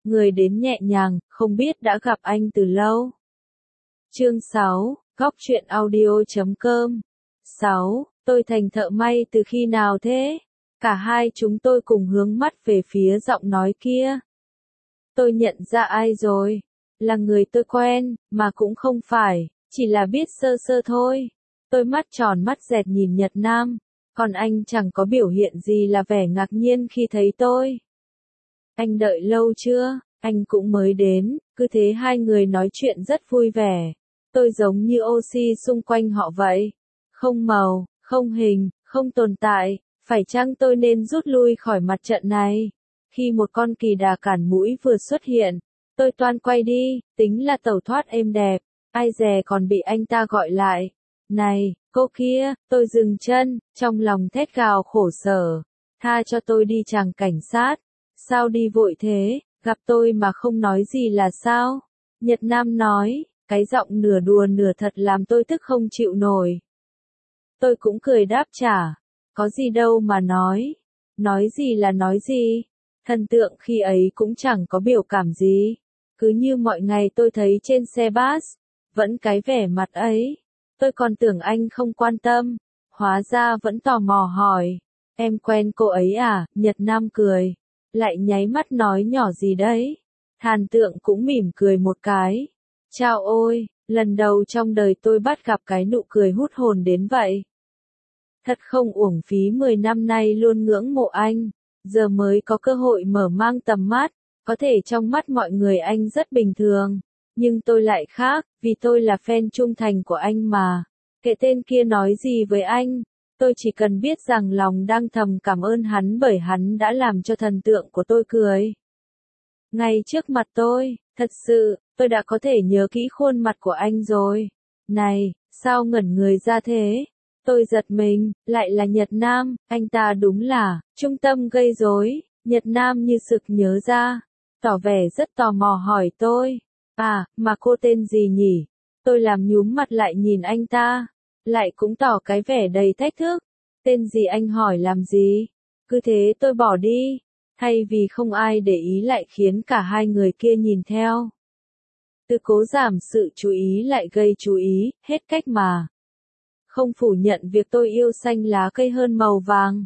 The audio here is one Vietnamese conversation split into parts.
người đến nhẹ nhàng, không biết đã gặp anh từ lâu. Chương 6, Góc truyện audio.com. 6. Tôi thành thợ may từ khi nào thế? Cả hai chúng tôi cùng hướng mắt về phía giọng nói kia. Tôi nhận ra ai rồi. Là người tôi quen, mà cũng không phải, chỉ là biết sơ sơ thôi. Tôi mắt tròn mắt dẹt nhìn Nhật Nam, còn anh chẳng có biểu hiện gì là vẻ ngạc nhiên khi thấy tôi. Anh đợi lâu chưa? Anh cũng mới đến, cứ thế hai người nói chuyện rất vui vẻ. Tôi giống như oxy xung quanh họ vậy. Không màu, không hình, không tồn tại, phải chăng tôi nên rút lui khỏi mặt trận này? Khi một con kỳ đà cản mũi vừa xuất hiện, tôi toan quay đi, tính là tẩu thoát êm đẹp, ai dè còn bị anh ta gọi lại. Này, cô kia, tôi dừng chân, trong lòng thét gào khổ sở. Tha cho tôi đi chàng cảnh sát. Sao đi vội thế, gặp tôi mà không nói gì là sao? Nhật Nam nói, cái giọng nửa đùa nửa thật làm tôi tức không chịu nổi. Tôi cũng cười đáp trả, có gì đâu mà nói gì là nói gì, thần tượng khi ấy cũng chẳng có biểu cảm gì, cứ như mọi ngày tôi thấy trên xe bus, vẫn cái vẻ mặt ấy, tôi còn tưởng anh không quan tâm, hóa ra vẫn tò mò hỏi, em quen cô ấy à, Nhật Nam cười, lại nháy mắt nói nhỏ gì đấy, thần tượng cũng mỉm cười một cái, chao ôi, lần đầu trong đời tôi bắt gặp cái nụ cười hút hồn đến vậy. Thật không uổng phí 10 năm nay luôn ngưỡng mộ anh, giờ mới có cơ hội mở mang tầm mắt, có thể trong mắt mọi người anh rất bình thường, nhưng tôi lại khác, vì tôi là fan trung thành của anh mà. Kệ tên kia nói gì với anh, tôi chỉ cần biết rằng lòng đang thầm cảm ơn hắn bởi hắn đã làm cho thần tượng của tôi cười. Ngay trước mặt tôi, thật sự, tôi đã có thể nhớ kỹ khuôn mặt của anh rồi. Này, sao ngẩn người ra thế? Tôi giật mình, lại là Nhật Nam, anh ta đúng là trung tâm gây rối. Nhật Nam như sực nhớ ra, tỏ vẻ rất tò mò hỏi tôi, à, mà cô tên gì nhỉ? Tôi làm nhúm mặt lại nhìn anh ta, lại cũng tỏ cái vẻ đầy thách thức. Tên gì anh hỏi làm gì? Cứ thế tôi bỏ đi, thay vì không ai để ý lại khiến cả hai người kia nhìn theo. Từ cố giảm sự chú ý lại gây chú ý, hết cách mà. Không phủ nhận việc tôi yêu xanh lá cây hơn màu vàng.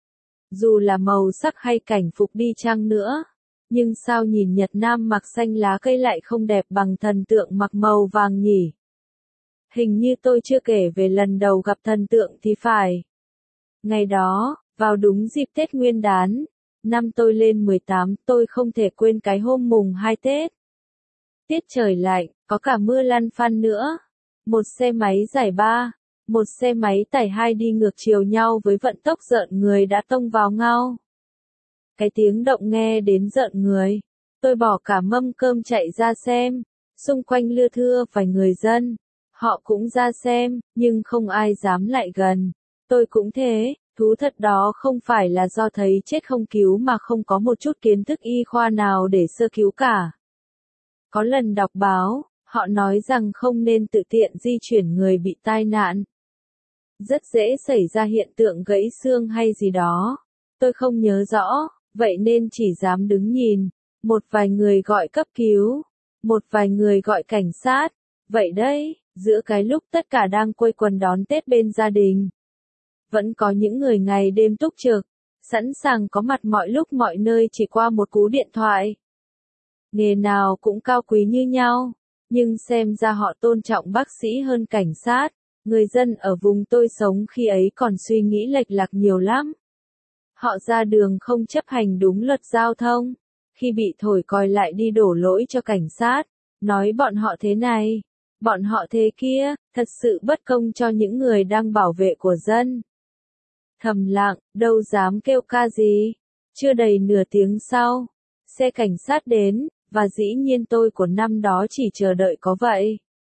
Dù là màu sắc hay cảnh phục đi chăng nữa, nhưng sao nhìn Nhật Nam mặc xanh lá cây lại không đẹp bằng thần tượng mặc màu vàng nhỉ? Hình như tôi chưa kể về lần đầu gặp thần tượng thì phải. Ngày đó, vào đúng dịp Tết Nguyên đán, năm tôi lên 18, tôi không thể quên cái hôm mùng 2 Tết. Tiết trời lạnh, có cả mưa lăn phăn nữa. Một xe máy giải 3, một xe máy tải 2 đi ngược chiều nhau với vận tốc rợn người đã tông vào nhau. Cái tiếng động nghe đến rợn người. Tôi bỏ cả mâm cơm chạy ra xem. Xung quanh lưa thưa vài người dân. Họ cũng ra xem, nhưng không ai dám lại gần. Tôi cũng thế, thú thật đó không phải là do thấy chết không cứu mà không có một chút kiến thức y khoa nào để sơ cứu cả. Có lần đọc báo, họ nói rằng không nên tự tiện di chuyển người bị tai nạn. Rất dễ xảy ra hiện tượng gãy xương hay gì đó. Tôi không nhớ rõ, vậy nên chỉ dám đứng nhìn. Một vài người gọi cấp cứu, một vài người gọi cảnh sát. Vậy đấy, giữa cái lúc tất cả đang quây quần đón Tết bên gia đình. Vẫn có những người ngày đêm túc trực, sẵn sàng có mặt mọi lúc mọi nơi chỉ qua một cú điện thoại. Nghề nào cũng cao quý như nhau, nhưng xem ra họ tôn trọng bác sĩ hơn cảnh sát. Người dân ở vùng tôi sống khi ấy còn suy nghĩ lệch lạc nhiều lắm. Họ ra đường không chấp hành đúng luật giao thông. Khi bị thổi còi lại đi đổ lỗi cho cảnh sát, nói bọn họ thế này, bọn họ thế kia, thật sự bất công cho những người đang bảo vệ của dân. Thầm lặng, đâu dám kêu ca gì. Chưa đầy nửa tiếng sau, xe cảnh sát đến, và dĩ nhiên tôi của năm đó chỉ chờ đợi có vậy.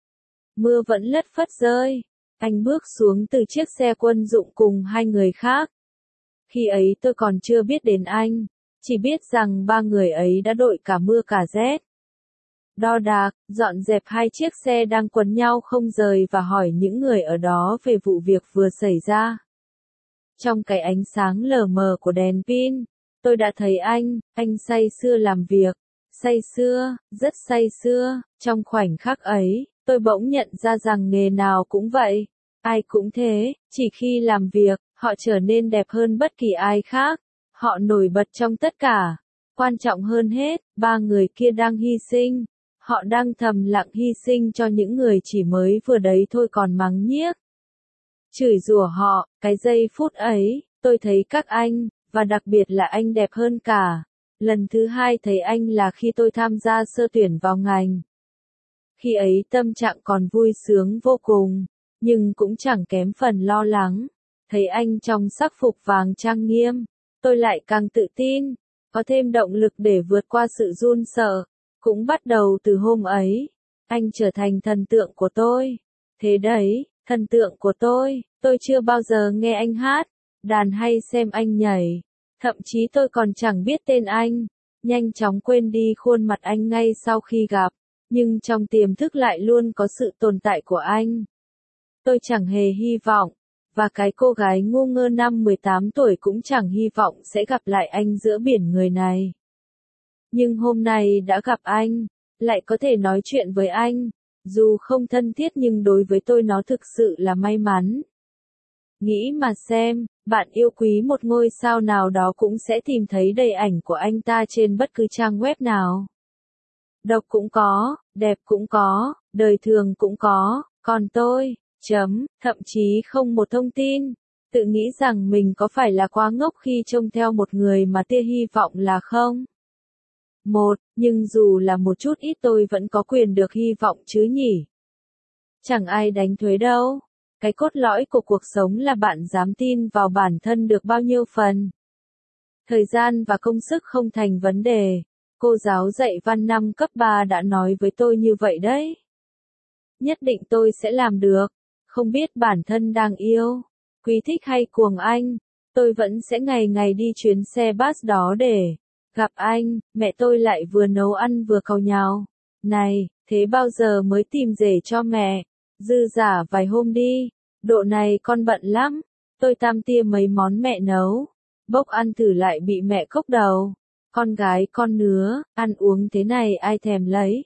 Mưa vẫn lất phất rơi. Anh bước xuống từ chiếc xe quân dụng cùng hai người khác. Khi ấy tôi còn chưa biết đến anh, chỉ biết rằng ba người ấy đã đội cả mưa cả rét. Đo đạc, dọn dẹp hai chiếc xe đang quấn nhau không rời và hỏi những người ở đó về vụ việc vừa xảy ra. Trong cái ánh sáng lờ mờ của đèn pin, tôi đã thấy anh say sưa làm việc, Say sưa, rất say sưa, trong khoảnh khắc ấy, tôi bỗng nhận ra rằng nghề nào cũng vậy. Ai cũng thế, chỉ khi làm việc, họ trở nên đẹp hơn bất kỳ ai khác. Họ nổi bật trong tất cả. Quan trọng hơn hết, ba người kia đang hy sinh. Họ đang thầm lặng hy sinh cho những người chỉ mới vừa đấy thôi còn mắng nhiếc. Chửi rủa họ, cái giây phút ấy, tôi thấy các anh, và đặc biệt là anh đẹp hơn cả. Lần thứ hai thấy anh là khi tôi tham gia sơ tuyển vào ngành. Khi ấy tâm trạng còn vui sướng vô cùng, nhưng cũng chẳng kém phần lo lắng. Thấy anh trong sắc phục vàng trang nghiêm, tôi lại càng tự tin, có thêm động lực để vượt qua sự run sợ. Cũng bắt đầu từ hôm ấy, anh trở thành thần tượng của tôi. Thế đấy, thần tượng của tôi chưa bao giờ nghe anh hát, đàn hay xem anh nhảy. Thậm chí tôi còn chẳng biết tên anh, nhanh chóng quên đi khuôn mặt anh ngay sau khi gặp, nhưng trong tiềm thức lại luôn có sự tồn tại của anh. Tôi chẳng hề hy vọng, và cái cô gái ngu ngơ năm 18 tuổi cũng chẳng hy vọng sẽ gặp lại anh giữa biển người này. Nhưng hôm nay đã gặp anh, lại có thể nói chuyện với anh, dù không thân thiết nhưng đối với tôi nó thực sự là may mắn. Nghĩ mà xem, bạn yêu quý một ngôi sao nào đó cũng sẽ tìm thấy đầy ảnh của anh ta trên bất cứ trang web nào. Độc cũng có, đẹp cũng có, đời thường cũng có, còn tôi, thậm chí không một thông tin, tự nghĩ rằng mình có phải là quá ngốc khi trông theo một người mà tia hy vọng là không. Nhưng dù là một chút ít tôi vẫn có quyền được hy vọng chứ nhỉ? Chẳng ai đánh thuế đâu. Cái cốt lõi của cuộc sống là bạn dám tin vào bản thân được bao nhiêu phần. Thời gian và công sức không thành vấn đề. Cô giáo dạy văn năm cấp 3 đã nói với tôi như vậy đấy. Nhất định tôi sẽ làm được. Không biết bản thân đang yêu, quý thích hay cuồng anh, tôi vẫn sẽ ngày ngày đi chuyến xe bus đó để gặp anh. Mẹ tôi lại vừa nấu ăn vừa càu nhàu. Này, thế bao giờ mới tìm rể cho mẹ? Dư dả vài hôm đi. Độ này con bận lắm. Tôi tam tia mấy món mẹ nấu. Bốc ăn thử lại bị mẹ cốc đầu. Con gái con nứa, ăn uống thế này ai thèm lấy?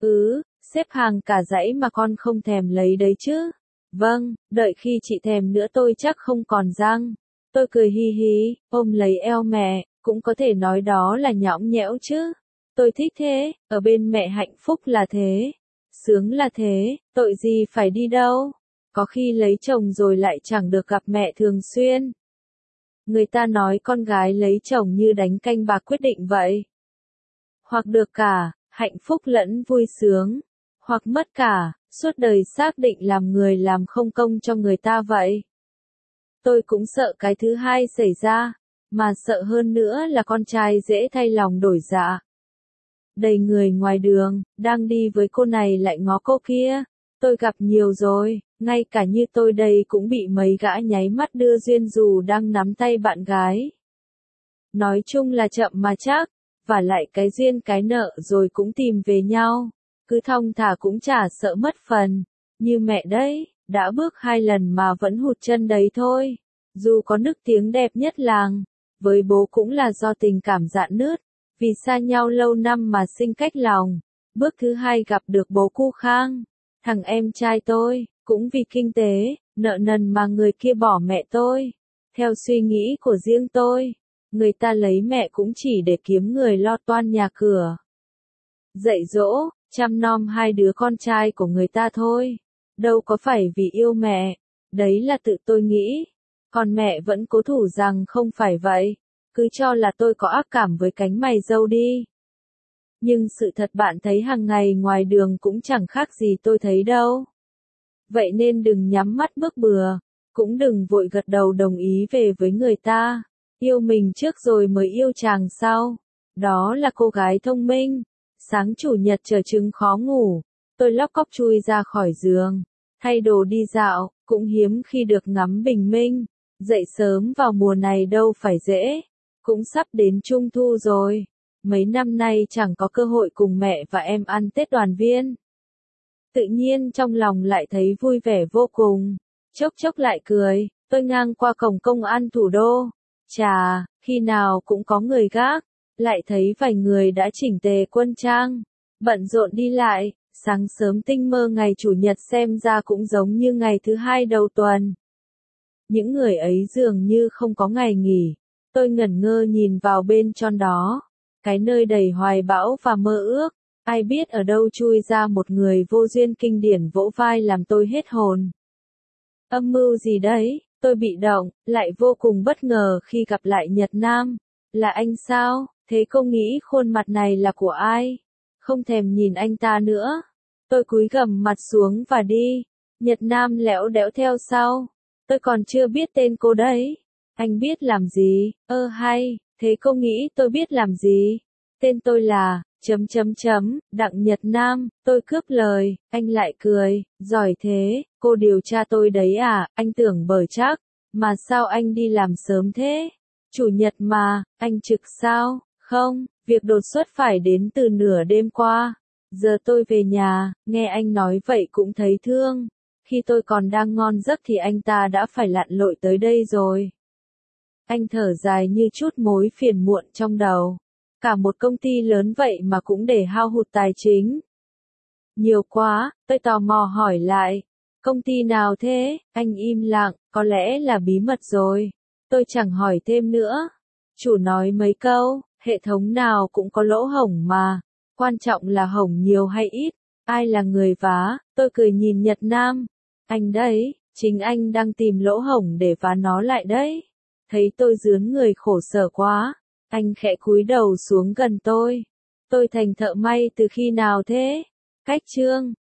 Xếp hàng cả dãy mà con không thèm lấy đấy chứ? Vâng, đợi khi chị thèm nữa tôi chắc không còn răng. Tôi cười hi hi, ôm lấy eo mẹ, cũng có thể nói đó là nhõng nhẽo chứ. Tôi thích thế, ở bên mẹ hạnh phúc là thế. Sướng là thế, tội gì phải đi đâu. Có khi lấy chồng rồi lại chẳng được gặp mẹ thường xuyên. Người ta nói con gái lấy chồng như đánh canh bạc quyết định vậy. Hoặc được cả, hạnh phúc lẫn vui sướng. Hoặc mất cả, suốt đời xác định làm người làm không công cho người ta vậy. Tôi cũng sợ cái thứ hai xảy ra, mà sợ hơn nữa là con trai dễ thay lòng đổi dạ. Đầy người ngoài đường, đang đi với cô này lại ngó cô kia. Tôi gặp nhiều rồi, ngay cả như tôi đây cũng bị mấy gã nháy mắt đưa duyên dù đang nắm tay bạn gái. Nói chung là chậm mà chắc, và lại cái duyên cái nợ rồi cũng tìm về nhau. Cứ thong thả cũng chả sợ mất phần. Như mẹ đấy, đã bước 2 lần mà vẫn hụt chân đấy thôi. Dù có nức tiếng đẹp nhất làng, với bố cũng là do tình cảm rạn nứt. Vì xa nhau lâu năm mà sinh cách lòng. Bước thứ 2 gặp được bố cu Khang. Thằng em trai tôi, cũng vì kinh tế, nợ nần mà người kia bỏ mẹ tôi. Theo suy nghĩ của riêng tôi, người ta lấy mẹ cũng chỉ để kiếm người lo toan nhà cửa. Dạy dỗ, chăm nom 2 đứa con trai của người ta thôi. Đâu có phải vì yêu mẹ, đấy là tự tôi nghĩ. Còn mẹ vẫn cố thủ rằng không phải vậy. Cứ cho là tôi có ác cảm với cánh mày râu đi. Nhưng sự thật bạn thấy hàng ngày ngoài đường cũng chẳng khác gì tôi thấy đâu. Vậy nên đừng nhắm mắt bước bừa, cũng đừng vội gật đầu đồng ý về với người ta. Yêu mình trước rồi mới yêu chàng sau. Đó là cô gái thông minh. Sáng chủ nhật chờ trứng khó ngủ, tôi lóc cóc chui ra khỏi giường, thay đồ đi dạo, cũng hiếm khi được ngắm bình minh. Dậy sớm vào mùa này đâu phải dễ. Cũng sắp đến Trung thu rồi. Mấy năm nay chẳng có cơ hội cùng mẹ và em ăn Tết đoàn viên. Tự nhiên trong lòng lại thấy vui vẻ vô cùng. Chốc chốc lại cười, tôi ngang qua cổng công an thủ đô. Chà, khi nào cũng có người gác. lại thấy vài người đã chỉnh tề quân trang, bận rộn đi lại, sáng sớm tinh mơ ngày Chủ nhật xem ra cũng giống như ngày thứ hai đầu tuần. Những người ấy dường như không có ngày nghỉ, tôi ngẩn ngơ nhìn vào bên trong đó, cái nơi đầy hoài bão và mơ ước, ai biết ở đâu chui ra một người vô duyên kinh điển vỗ vai làm tôi hết hồn. Âm mưu gì đấy, tôi bị động, lại vô cùng bất ngờ khi gặp lại Nhật Nam. Là anh sao, thế cô nghĩ khuôn mặt này là của ai? Không thèm nhìn anh ta nữa. Tôi cúi gằm mặt xuống và đi. Nhật Nam lẽo đẽo theo sau. Tôi còn chưa biết tên cô đấy. Anh biết làm gì? Hay, thế cô nghĩ tôi biết làm gì? Tên tôi là, Đặng Nhật Nam, tôi cướp lời, anh lại cười, giỏi thế, cô điều tra tôi đấy à, anh tưởng bởi chắc, mà sao anh đi làm sớm thế? Chủ nhật mà, anh trực sao? Không, việc đột xuất phải đến từ nửa đêm qua. Giờ tôi về nhà, nghe anh nói vậy cũng thấy thương. Khi tôi còn đang ngon giấc thì anh ta đã phải lặn lội tới đây rồi. Anh thở dài như chút mối phiền muộn trong đầu. Cả một công ty lớn vậy mà cũng để hao hụt tài chính. Nhiều quá, tôi tò mò hỏi lại. Công ty nào thế? Anh im lặng, có lẽ là bí mật rồi. Tôi chẳng hỏi thêm nữa. Chủ nói mấy câu, hệ thống nào cũng có lỗ hổng mà. Quan trọng là hổng nhiều hay ít. Ai là người vá? Tôi cười nhìn Nhật Nam. Anh đấy, chính anh đang tìm lỗ hổng để vá nó lại đấy. Thấy tôi rướn người khổ sở quá. Anh khẽ cúi đầu xuống gần tôi. Tôi thành thợ may từ khi nào thế? Cách chương